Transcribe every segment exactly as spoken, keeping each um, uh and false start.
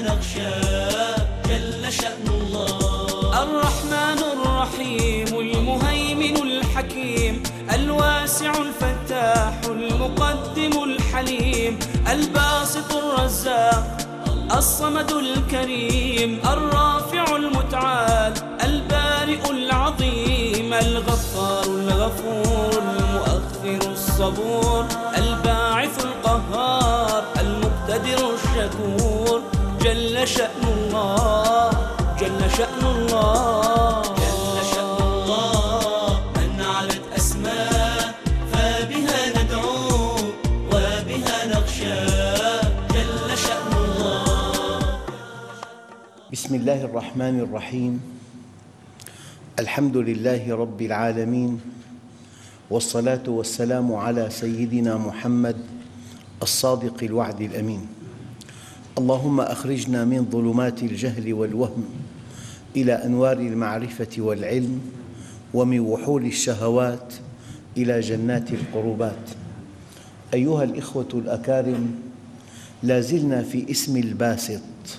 نخشى جل شأن الله. الرحمن الرحيم المهيمن الحكيم الواسع الفتاح المقدم الحليم الباسط الرزاق الصمد الكريم الرافع المتعال البارئ العظيم الغفار الغفور المؤخر الصبور الباعث القهار المقتدر الشكور جل شأن الله جل شأن الله جل شأن الله. من علت أسماء فبها ندعو وبها نخشى جل شأن الله. بسم الله الرحمن الرحيم. الحمد لله رب العالمين، والصلاة والسلام على سيدنا محمد الصادق الوعد الأمين. اللهم أخرجنا من ظلمات الجهل والوهم إلى أنوار المعرفة والعلم، ومن وحول الشهوات إلى جنات القربات. أيها الإخوة الأكارم، لا زلنا في اسم الباسط.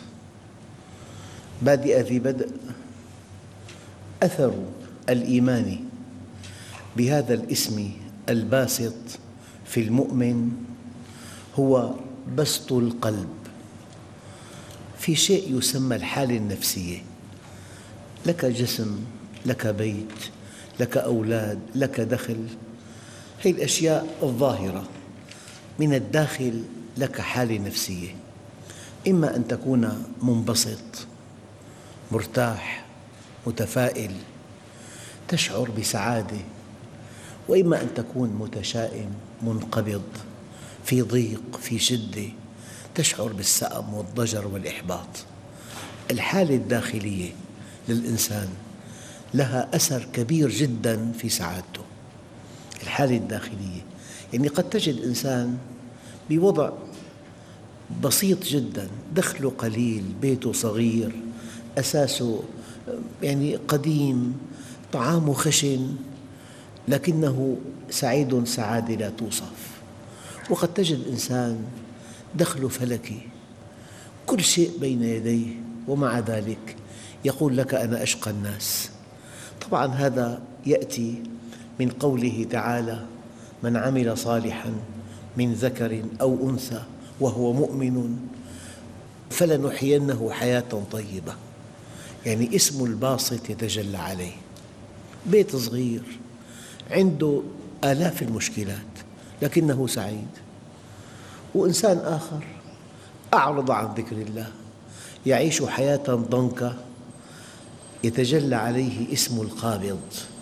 بادئ ذي بدء أثر الإيمان بهذا الاسم الباسط في المؤمن هو بسط القلب في شيء يسمى الحالة النفسية. لك جسم، لك بيت، لك أولاد، لك دخل، هذه الأشياء الظاهرة. من الداخل لك حالة نفسية، إما أن تكون منبسط، مرتاح، متفائل، تشعر بسعادة، وإما أن تكون متشائم، منقبض، في ضيق، في شدة، تشعر بالسأم والضجر والإحباط. الحالة الداخلية للإنسان لها أثر كبير جداً في سعادته. الحالة الداخلية يعني قد تجد إنسان بوضع بسيط جداً، دخله قليل، بيته صغير، أساسه يعني قديم، طعامه خشن، لكنه سعيد سعادة لا توصف. وقد تجد إنسان دخله فلكي، كل شيء بين يديه، ومع ذلك يقول لك أنا أشقى الناس. طبعاً هذا يأتي من قوله تعالى: من عمل صالحاً من ذكر أو أنثى وهو مؤمن فلنحيينه حياة طيبة. يعني اسم الباسط يتجلى عليه. بيت صغير عنده آلاف المشكلات لكنه سعيد، وإنسان آخر أعرض عن ذكر الله يعيش حياة ضنكة يتجلى عليه اسم القابض.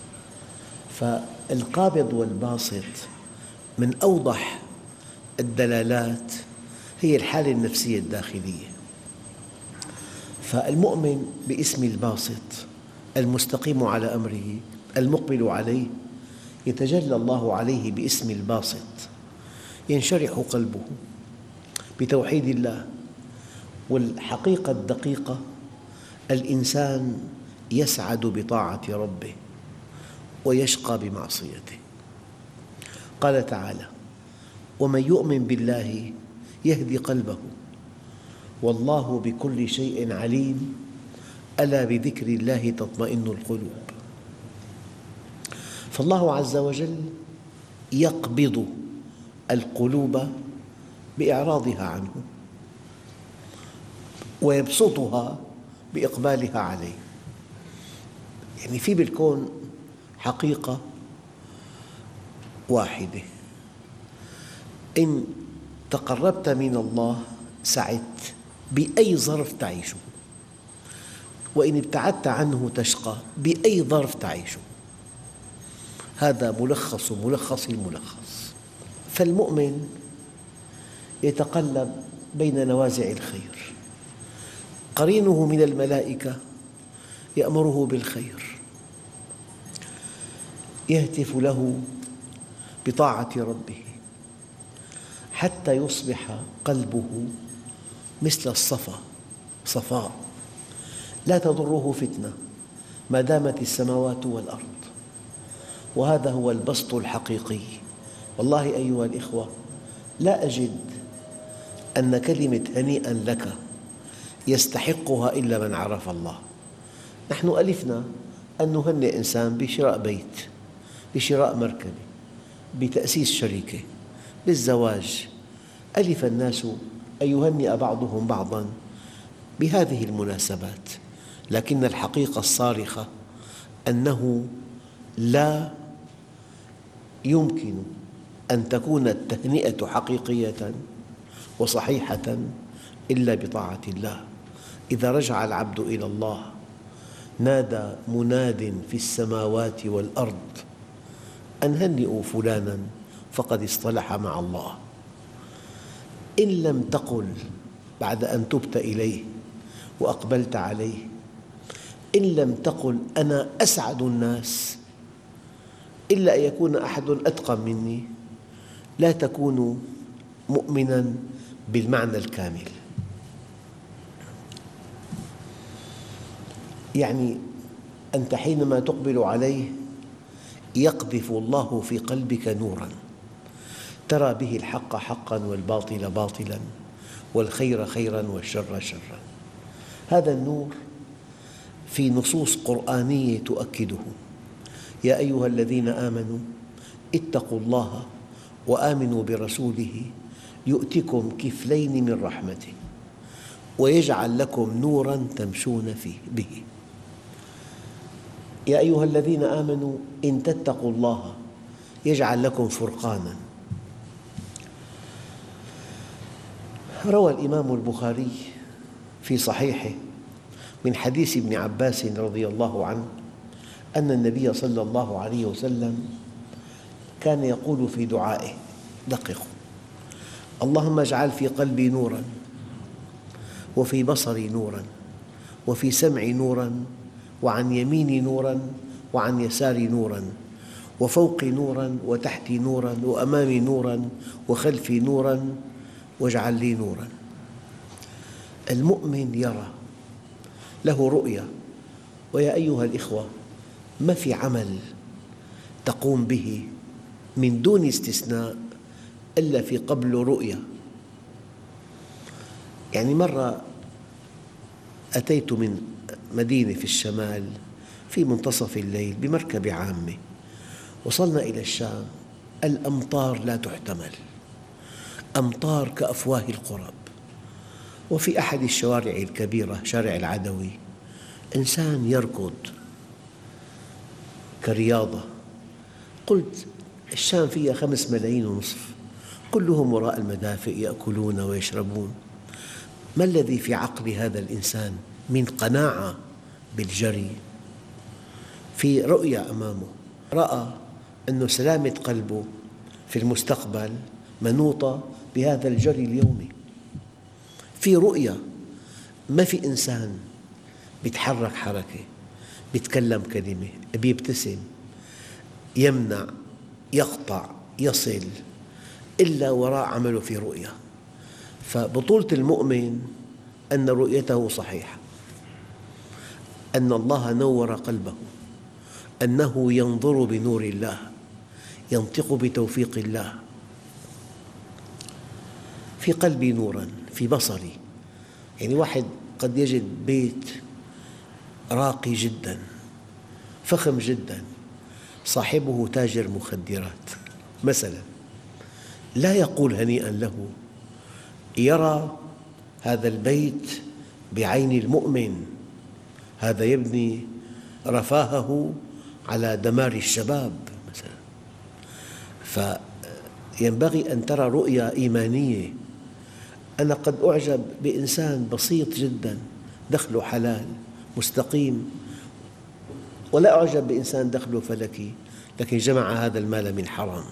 فالقابض والباسط من أوضح الدلالات هي الحالة النفسية الداخلية. فالمؤمن باسم الباسط المستقيم على أمره المقبل عليه يتجلى الله عليه باسم الباسط، ينشرح قلبه بتوحيد الله. والحقيقة الدقيقة الإنسان يسعد بطاعة ربه ويشقى بمعصيته. قال تعالى: ومن يؤمن بالله يهدي قلبه والله بكل شيء عليم ألا بذكر الله تطمئن القلوب. فالله عز وجل يقبض القلوب بإعراضها عنه ويبسطها بإقبالها عليه. يعني في بالكون حقيقة واحدة: إن تقربت من الله سعدت بأي ظرف تعيشه، وإن ابتعدت عنه تشقى بأي ظرف تعيشه. هذا ملخص ملخص الملخص. فالمؤمن يتقلب بين نوازع الخير. قرينه من الملائكة يأمره بالخير، يهتف له بطاعة ربه حتى يصبح قلبه مثل الصفا، صفاء لا تضره فتنة ما دامت السماوات والأرض. وهذا هو البسط الحقيقي. والله أيها الإخوة، لا أجد أن كلمة هنيئاً لك يستحقها إلا من عرف الله. نحن ألفنا أن نهنئ إنسان بشراء بيت، بشراء مركبة، بتأسيس شركة، بالزواج. ألف الناس أن يهنئ بعضهم بعضاً بهذه المناسبات، لكن الحقيقة الصارخة أنه لا يمكن أن تكون التهنئة حقيقية وصحيحة إلا بطاعة الله. إذا رجع العبد إلى الله نادى مناد في السماوات والأرض أن هنئوا فلانا فقد اصطلح مع الله. إن لم تقل بعد أن تبت إليه وأقبلت عليه، إن لم تقل أنا أسعد الناس، إلا أن يكون أحد أتقى مني، لا تكون مؤمناً بالمعنى الكامل. يعني أنت حينما تقبل عليه يقذف الله في قلبك نوراً ترى به الحق حقاً والباطل باطلاً والخير خيراً والشر شراً. هذا النور في نصوص قرآنية تؤكده: يا أيها الذين آمنوا اتقوا الله وآمنوا برسوله يؤتكم كفلين من رحمته ويجعل لكم نوراً تمشون فيه به. يا أيها الذين آمنوا إن تتقوا الله يجعل لكم فرقاناً. روى الإمام البخاري في صحيحه من حديث ابن عباس رضي الله عنه أن النبي صلى الله عليه وسلم كان يقول في دعائه: دققوا، اللهم اجعل في قلبي نوراً وفي بصري نوراً وفي سمعي نوراً وعن يميني نوراً وعن يساري نوراً وفوقي نوراً وتحتي نوراً وأمامي نوراً وخلفي نوراً واجعل لي نوراً. المؤمن يرى، له رؤية. ويا أيها الإخوة، ما في عمل تقوم به من دون استثناء إلا في قبله رؤية. يعني مرة أتيت من مدينة في الشمال في منتصف الليل بمركبة عامة، وصلنا إلى الشام، الأمطار لا تحتمل، أمطار كأفواه القرب. وفي أحد الشوارع الكبيرة شارع العدوي إنسان يركض كرياضة. قلت الشام فيها خمس ملايين ونصف، كلهم وراء المدافئ يأكلون ويشربون، ما الذي في عقل هذا الإنسان من قناعة بالجري؟ في رؤية أمامه، رأى أن سلامة قلبه في المستقبل منوطة بهذا الجري اليومي. في رؤية، ما في إنسان يتحرك حركة، يتكلم كلمة، يبتسم، يمنع، يقطع، يصل، إلا وراء عمله في رؤية. فبطولة المؤمن أن رؤيته صحيحة، أن الله نور قلبه، أنه ينظر بنور الله، ينطق بتوفيق الله. في قلبي نوراً، في بصري. يعني واحد قد يجد بيت راقي جداً، فخم جداً، صاحبه تاجر مخدرات مثلاً، لا يقول هنيئاً له، يرى هذا البيت بعين المؤمن، هذا يبني رفاهه على دمار الشباب مثلاً. فينبغي أن ترى رؤية إيمانية. أنا قد أعجب بإنسان بسيط جداً دخله حلال مستقيم، ولا أعجب بإنسان دخله فلكي لكن جمع هذا المال من حرام.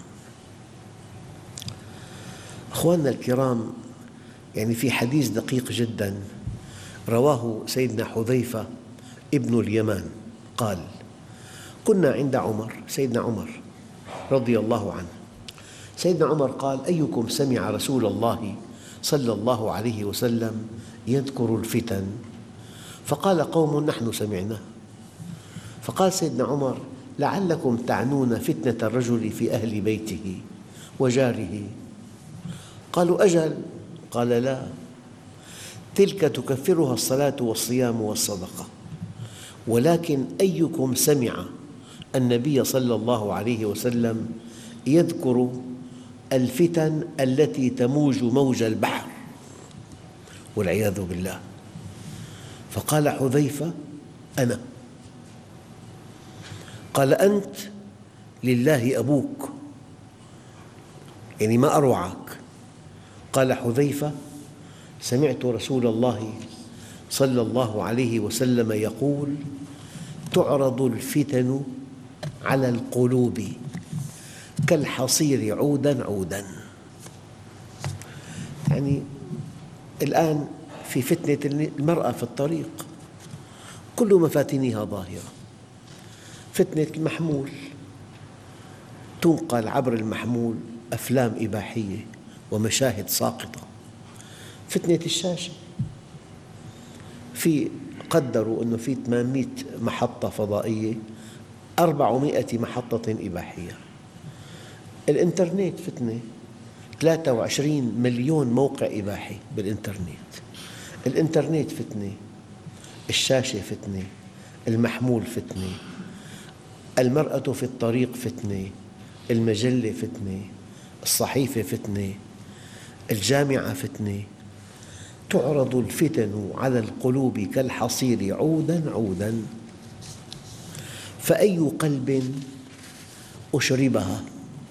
أخواننا الكرام، يعني في حديث دقيق جداً رواه سيدنا حذيفة ابن اليمان قال: كنا عند عمر، سيدنا عمر رضي الله عنه، سيدنا عمر قال: أيكم سمع رسول الله صلى الله عليه وسلم يذكر الفتن؟ فقال قوم: نحن سمعناه. فقال سيدنا عمر: لعلكم تعنون فتنة الرجل في أهل بيته وجاره. قالوا: أجل. قال: لا، تلك تكفرها الصلاة والصيام والصدقة. ولكن أيكم سمع النبي صلى الله عليه وسلم يذكر الفتن التي تموج موج البحر والعياذ بالله؟ فقال حذيفة: أنا. قال: أنت لله أبوك، يعني ما أروعك. قال حذيفة: سمعت رسول الله صلى الله عليه وسلم يقول: تعرض الفتن على القلوب كالحصير عوداً عوداً. يعني الآن في فتنة المرأة في الطريق، كل مفاتنها ظاهرة. فتنة المحمول، تنقل عبر المحمول أفلام إباحية ومشاهد ساقطة. فتنة الشاشة، في قدروا أنه في ثمانمئة محطة فضائية، أربعمئة محطة إباحية. الإنترنت فتنة، ثلاثة وعشرين مليون موقع إباحي بالإنترنت. الإنترنت فتنة، الشاشة فتنة، المحمول فتنة، المرأة في الطريق فتنة، المجلة فتنة، الصحيفة فتنة، الجامعة فتنة. تعرض الفتن على القلوب كالحصير عوداً عوداً، فأي قلب أشربها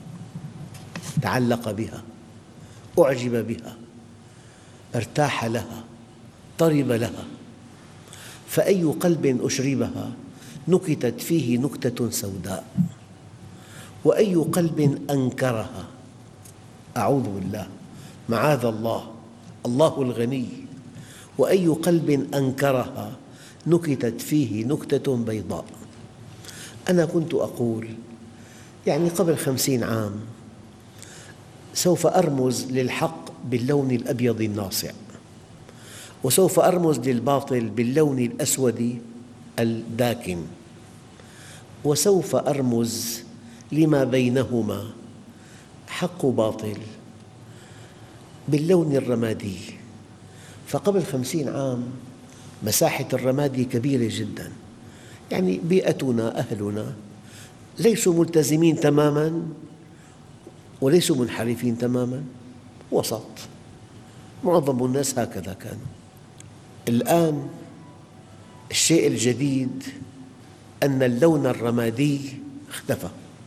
تعلق بها، أعجب بها، ارتاح لها، طرب لها. فأي قلب أشربها نكتت فيه نكتة سوداء، وأي قلب أنكرها، أعوذ بالله، معاذ الله، الله الغني، وأي قلب أنكرها نكتت فيه نكتة بيضاء. أنا كنت أقول يعني قبل خمسين عام سوف أرمز للحق باللون الأبيض الناصع، وسوف أرمز للباطل باللون الأسود الداكن، وسوف أرمز لما بينهما حق باطل باللون الرمادي. فقبل خمسين عام مساحة الرمادي كبيرة جداً، يعني بيئتنا، أهلنا ليسوا ملتزمين تماماً وليسوا منحرفين تماماً، وسط. معظم الناس هكذا كانوا. الآن الشيء الجديد أن اللون الرمادي اختفى.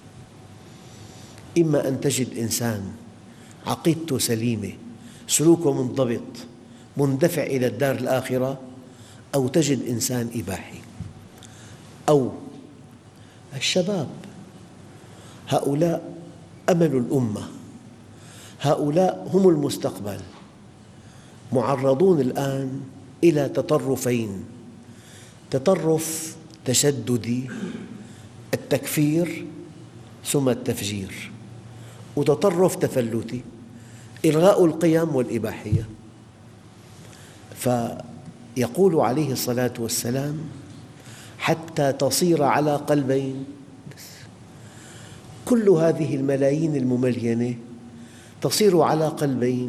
إما أن تجد إنسان عقيدته سليمة، سلوكه منضبط، مندفع إلى الدار الآخرة، أو تجد إنسان إباحي. أو الشباب، هؤلاء أمل الأمة، هؤلاء هم المستقبل، معرضون الآن إلى تطرفين: تطرف تشددي، التكفير ثم التفجير، وتطرف تفلتي، إلغاء القيم والإباحية. فيقول عليه الصلاة والسلام: حتى تصير على قلبين. كل هذه الملايين المملينة تصير على قلبين: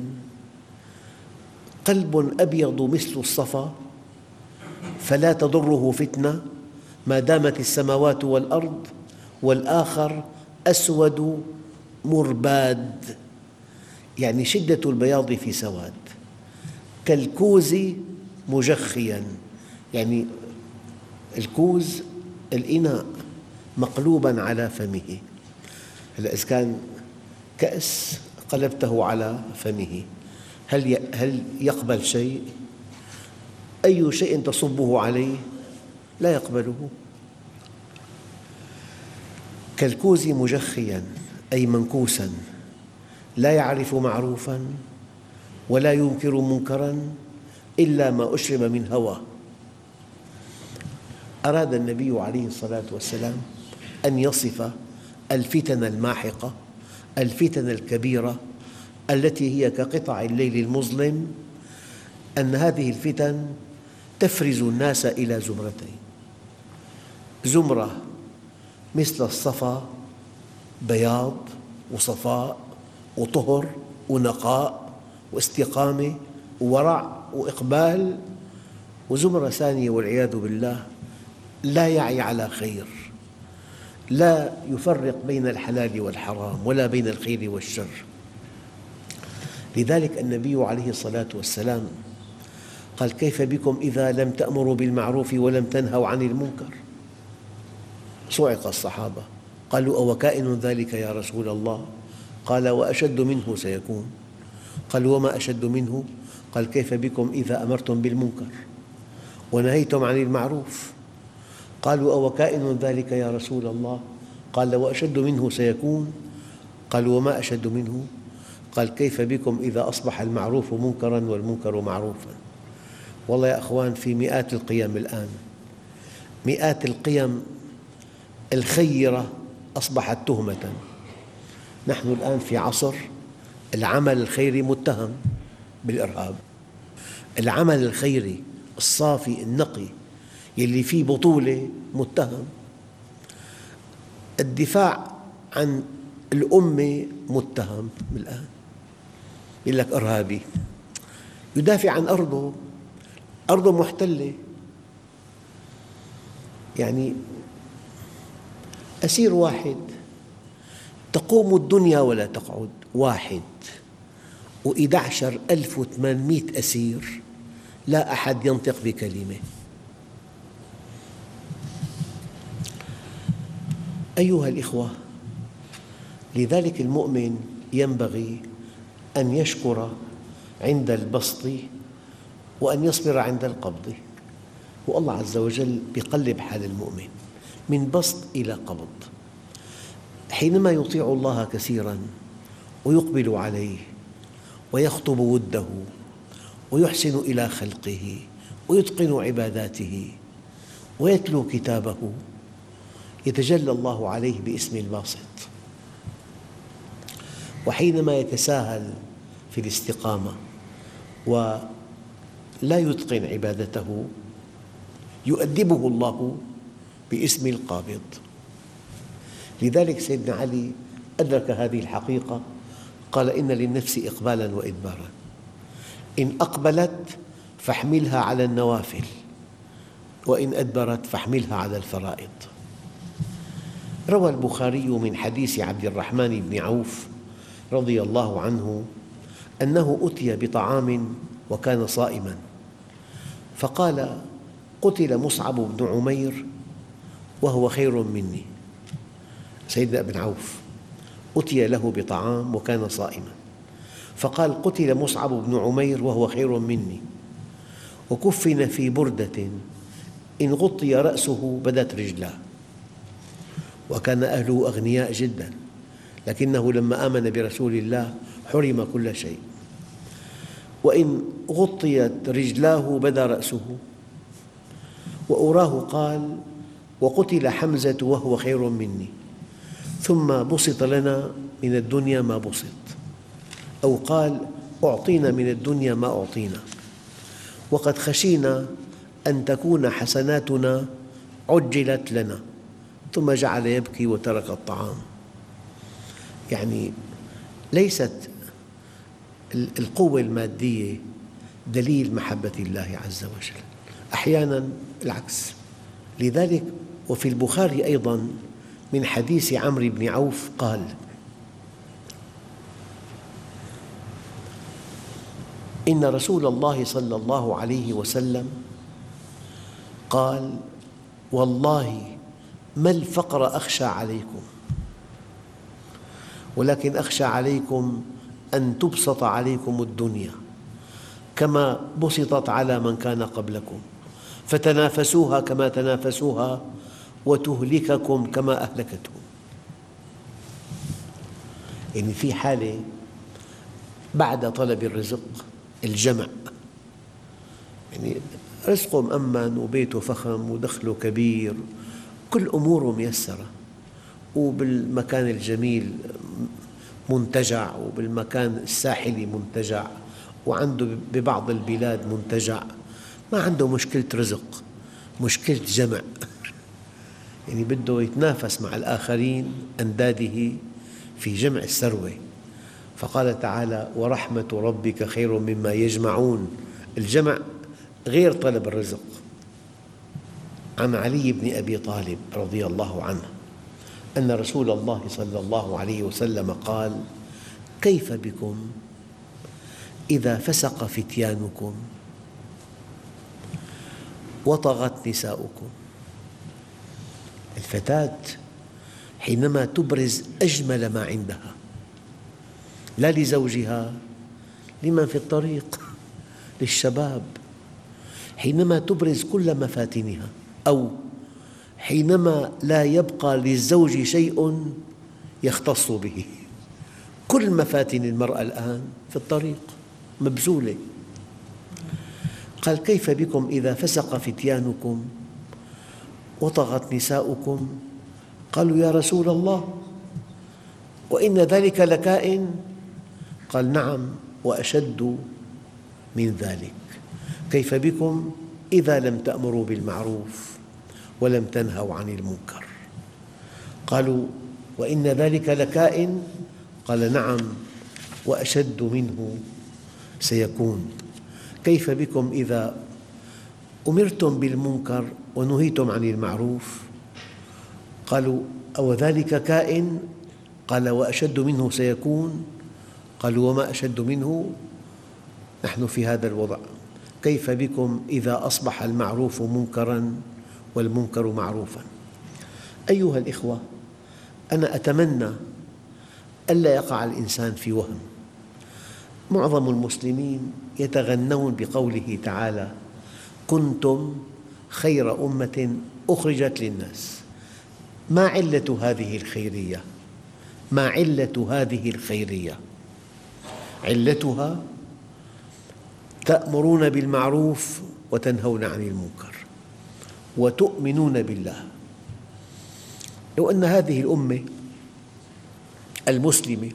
قلب أبيض مثل الصفا فلا تضره فتنة ما دامت السماوات والأرض، والآخر أسود مرباد، يعني شدة البياض في سواد، كالكوز مجخياً، يعني الكوز الإناء مقلوباً على فمه. هلأ إذا كان كأس قلبته على فمه، هل هل يقبل شيء؟ أي شيء تصبه عليه لا يقبله. كالكوز مجخياً أي منكوساً، لا يعرف معروفاً ولا ينكر منكراً إلا ما أشرب من هوى. أراد النبي عليه الصلاة والسلام أن يصف الفتن الماحقة، الفتن الكبيرة التي هي كقطع الليل المظلم، أن هذه الفتن تفرز الناس إلى زمرتين: زمرة مثل الصفا، بياض وصفاء وطهر ونقاء واستقامة وورع وإقبال، وزمرة ثانية والعياذ بالله لا يعي على خير، لا يفرق بين الحلال والحرام ولا بين الخير والشر. لذلك النبي عليه الصلاة والسلام قال: كيف بكم إذا لم تأمروا بالمعروف ولم تنهوا عن المنكر؟ صعق الصحابة، قالوا: أو كائن ذلك يا رسول الله؟ قال: وأشد منه سيكون. قالوا: وما أشد منه؟ قال: كيف بكم إذا أمرتم بالمنكر ونهيتم عن المعروف؟ قالوا: أو كائن ذلك يا رسول الله؟ قال: وأشد منه سيكون. قالوا: وما أشد منه؟ قال: كيف بكم إذا أصبح المعروف منكراً والمنكر معروفاً؟ والله يا أخوان، في مئات القيم الآن، مئات القيم الخيرة أصبحت تهمة. نحن الآن في عصر العمل الخيري متهم بالإرهاب. العمل الخيري الصافي النقي يلي فيه بطولة متهم. الدفاع عن الأمة متهم الآن، يقول لك إرهابي، يدافع عن أرضه، أرضه محتلة. يعني أسير واحد تقوم الدنيا ولا تقعد، واحد وإحدى عشر ألف وثمانمئة أسير لا أحد ينطق بكلمة. أيها الإخوة، لذلك المؤمن ينبغي أن يشكر عند البسط وأن يصبر عند القبض. والله عز وجل يقلب حال المؤمن من بسط إلى قبض. حينما يطيع الله كثيراً ويقبل عليه ويخطب وده ويحسن إلى خلقه ويتقن عباداته ويتلو كتابه، يتجلى الله عليه باسم الباسط. وحينما يتساهل في الاستقامة ولا يتقن عبادته، يؤدبه الله باسم القابض. لذلك سيدنا علي أدرك هذه الحقيقة، قال: إن للنفس إقبالاً وإدباراً، إن أقبلت فاحملها على النوافل، وإن أدبرت فاحملها على الفرائض. روى البخاري من حديث عبد الرحمن بن عوف رضي الله عنه أنه أتي بطعام وكان صائماً، فقال: قتل مصعب بن عمير وهو خير مني. سيدنا ابن عوف أتي له بطعام وكان صائماً، فقال: قتل مصعب بن عمير وهو خير مني، وكفن في بردة إن غطي رأسه بدت رجلاه. وكان أهله أغنياء جداً، لكنه لما آمن برسول الله حرم كل شيء. وإن غطيت رجلاه بدا رأسه. وأراه قال: وقتل حمزة وهو خير مني، ثم بسط لنا من الدنيا ما بسط. أو قال: أعطينا من الدنيا ما أعطينا، وقد خشينا أن تكون حسناتنا عجلت لنا. ثم جعل يبكي وترك الطعام. يعني ليست القوة المادية دليل محبة الله عز وجل، أحياناً العكس. لذلك وفي البخاري أيضاً من حديث عمرو بن عوف قال: إن رسول الله صلى الله عليه وسلم قال: والله ما الفقر أخشى عليكم، ولكن أخشى عليكم أن تبسط عليكم الدنيا كما بسطت على من كان قبلكم، فتنافسوها كما تنافسوها وتهلككم كما أهلكتهم. يعني في حالة بعد طلب الرزق الجمع، يعني رزقه مأمن وبيته فخم ودخله كبير، كل أموره ميسرة، وبالمكان الجميل منتجع، وبالمكان الساحلي منتجع، وعنده ببعض البلاد منتجع. ما عنده مشكلة رزق، مشكلة جمع. يعني بده يتنافس مع الآخرين أنداده في جمع الثروة. فقال تعالى: ورحمة ربك خير مما يجمعون، الجمع غير طلب الرزق. عن علي بن أبي طالب رضي الله عنه أن رسول الله صلى الله عليه وسلم قال: كيف بكم إذا فسق فتيانكم وطغت نساؤكم؟ الفتاة حينما تبرز أجمل ما عندها، لا لزوجها، لمن في الطريق، للشباب، حينما تبرز كل مفاتنها، أو حينما لا يبقى للزوج شيء يختص به، كل مفاتن المرأة الآن في الطريق مبذولة. قال: كيف بكم إذا فسق فتيانكم وطغت نساؤكم؟ قالوا: يا رسول الله، وإن ذلك لكائن؟ قال: نعم، وأشد من ذلك. كيف بكم إذا لم تأمروا بالمعروف ولم تنهوا عن المنكر؟ قالوا: وإن ذلك لكائن؟ قال: نعم، وأشد منه سيكون. كيف بكم إذا أمرتم بالمنكر ونهيتم عن المعروف؟ قالوا: أو ذلك كائن؟ قال: وأشد منه سيكون. قالوا: وما أشد منه؟ نحن في هذا الوضع. كيف بكم إذا أصبح المعروف منكراً والمنكر معروفاً؟ أيها الإخوة، أنا أتمنى ألا يقع الإنسان في وهم. معظم المسلمين يتغنون بقوله تعالى: كنتم خير أمة أخرجت للناس. ما علة هذه الخيرية؟ ما علة هذه الخيرية؟ علتها تأمرون بالمعروف وتنهون عن المنكر وتؤمنون بالله. لو أن هذه الأمة المسلمة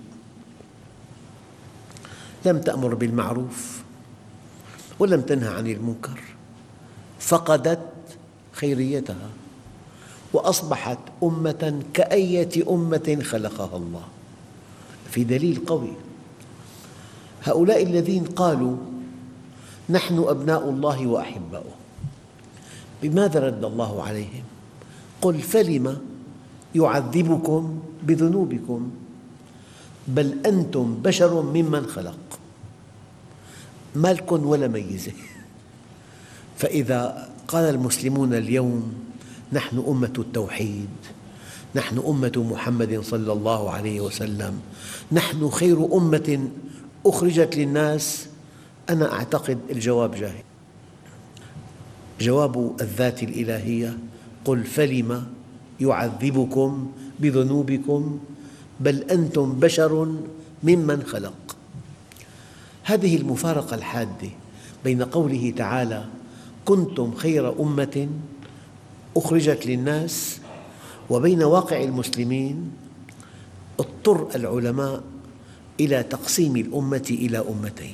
لم تأمر بالمعروف ولم تنهى عن المنكر، فقدت خيريتها وأصبحت أمة كأية أمة خلقها الله. في دليل قوي: هؤلاء الذين قالوا نحن أبناء الله وأحباؤه، بماذا رد الله عليهم؟ قل فلم يعذبكم بذنوبكم بل أنتم بشر ممن خلق. ما لكم ولا ميزة. فإذا قال المسلمون اليوم نحن أمة التوحيد، نحن أمة محمد صلى الله عليه وسلم، نحن خير أمة أخرجت للناس، أنا أعتقد الجواب جاهز. جواب الذات الإلهية: قل فلم يعذبكم بذنوبكم بل أنتم بشر ممن خلق. هذه المفارقة الحادة بين قوله تعالى كنتم خير أمة أخرجت للناس وبين واقع المسلمين اضطر العلماء إلى تقسيم الأمة إلى أمتين: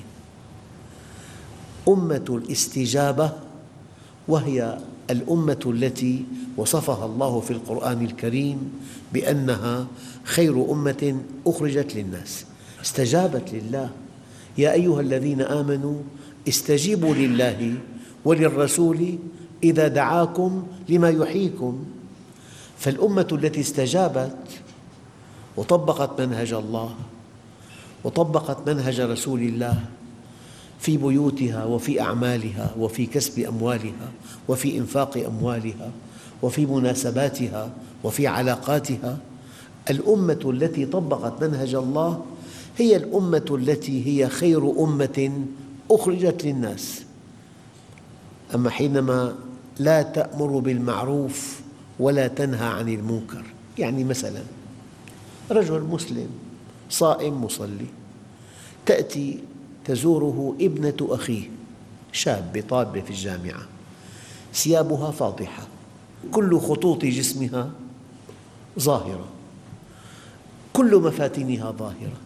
أمة الاستجابة، وهي الأمة التي وصفها الله في القرآن الكريم بأنها خير أمة أخرجت للناس، استجابت لله. يا أيها الذين آمنوا استجيبوا لله وللرسول إذا دعاكم لما يحييكم. فالأمة التي استجابت وطبقت منهج الله وطبقت منهج رسول الله في بيوتها وفي أعمالها وفي كسب أموالها وفي إنفاق أموالها وفي مناسباتها وفي علاقاتها، الأمة التي طبقت منهج الله هي الأمة التي هي خير أمة أخرجت للناس. أما حينما لا تأمر بالمعروف ولا تنهى عن المنكر، يعني مثلاً رجل مسلم صائم مصلي، تأتي تزوره ابنة أخيه شاب طالبة في الجامعة، ثيابها فاضحة، كل خطوط جسمها ظاهرة، كل مفاتنها ظاهرة،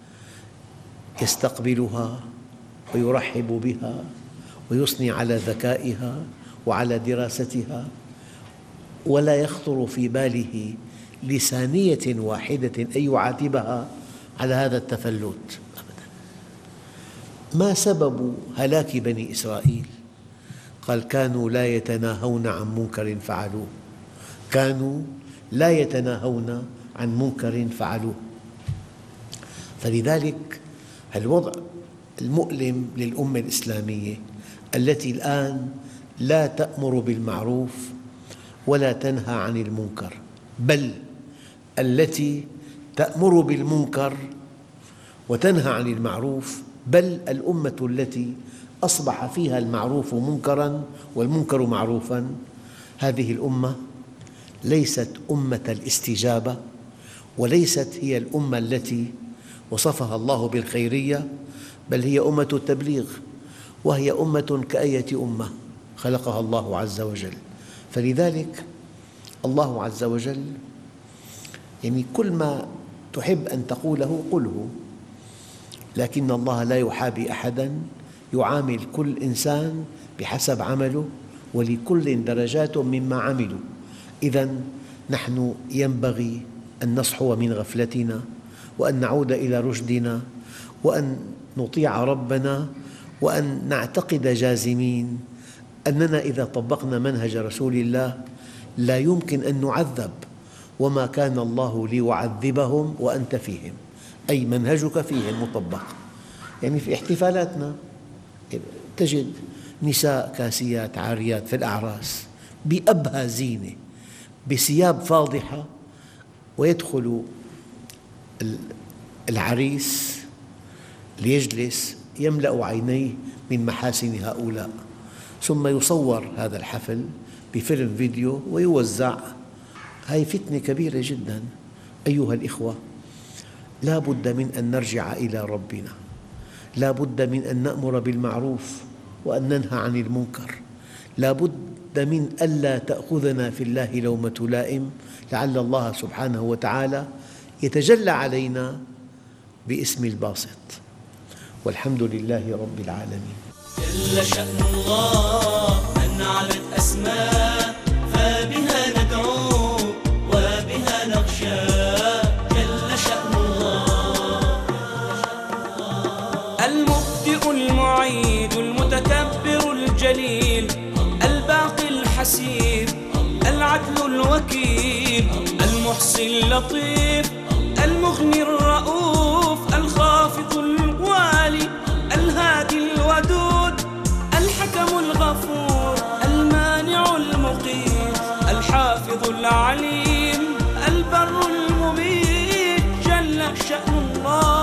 يستقبلها ويرحب بها ويثني على ذكائها وعلى دراستها، ولا يخطر في باله لثانية واحدة أن يعاتبها على هذا التفلت أبداً. ما سبب هلاك بني إسرائيل؟ قال كانوا لا يتناهون عن منكر فعلوه، كانوا لا يتناهون عن منكر فعلوه. فلذلك الوضع المؤلم للأمة الإسلامية التي الآن لا تأمر بالمعروف ولا تنهى عن المنكر، بل التي تأمر بالمنكر وتنهى عن المعروف، بل الأمة التي أصبح فيها المعروف منكراً والمنكر معروفاً. هذه الأمة ليست أمة الاستجابة، وليست هي الأمة التي وصفها الله بالخيرية، بل هي أمة التبليغ، وهي أمة كأية أمة خلقها الله عز وجل. فلذلك الله عز وجل يعني كل ما تحب أن تقوله قله، لكن الله لا يحابي أحداً، يعامل كل إنسان بحسب عمله، ولكل درجات مما عملوا. إذن نحن ينبغي أن نصحو من غفلتنا، وأن نعود إلى رشدنا، وأن نطيع ربنا، وأن نعتقد جازمين أننا إذا طبقنا منهج رسول الله لا يمكن أن نعذب، وما كان الله ليعذبهم وأنت فيهم، أي منهجك فيهم مطبق. يعني في احتفالاتنا تجد نساء كاسيات عاريات في الأعراس بأبهى زينة بثياب فاضحة، ويدخل العريس ليجلس يملأ عينيه من محاسن هؤلاء، ثم يصور هذا الحفل بفيلم فيديو ويوزع. هذه فتنة كبيرة جدا. أيها الإخوة، لا بد من أن نرجع إلى ربنا، لا بد من أن نأمر بالمعروف وأن ننهى عن المنكر، لا بد من ألا تأخذنا في الله لومة لائم، لعل الله سبحانه وتعالى يتجلى علينا باسم الباسط. والحمد لله رب العالمين. جل شأن الله من علت أسماء، فبها ندعو وبها نخشى. جل شأن الله المبدئ المعيد المتكبر الجليل الباقي الحسيب العدل الوكيل المحصي اللطيف المغني الرؤوف الخافض الوالي الهادي الودود الحكم الغفور المانع المقيت الحافظ العليم البر المميت. جل شأن الله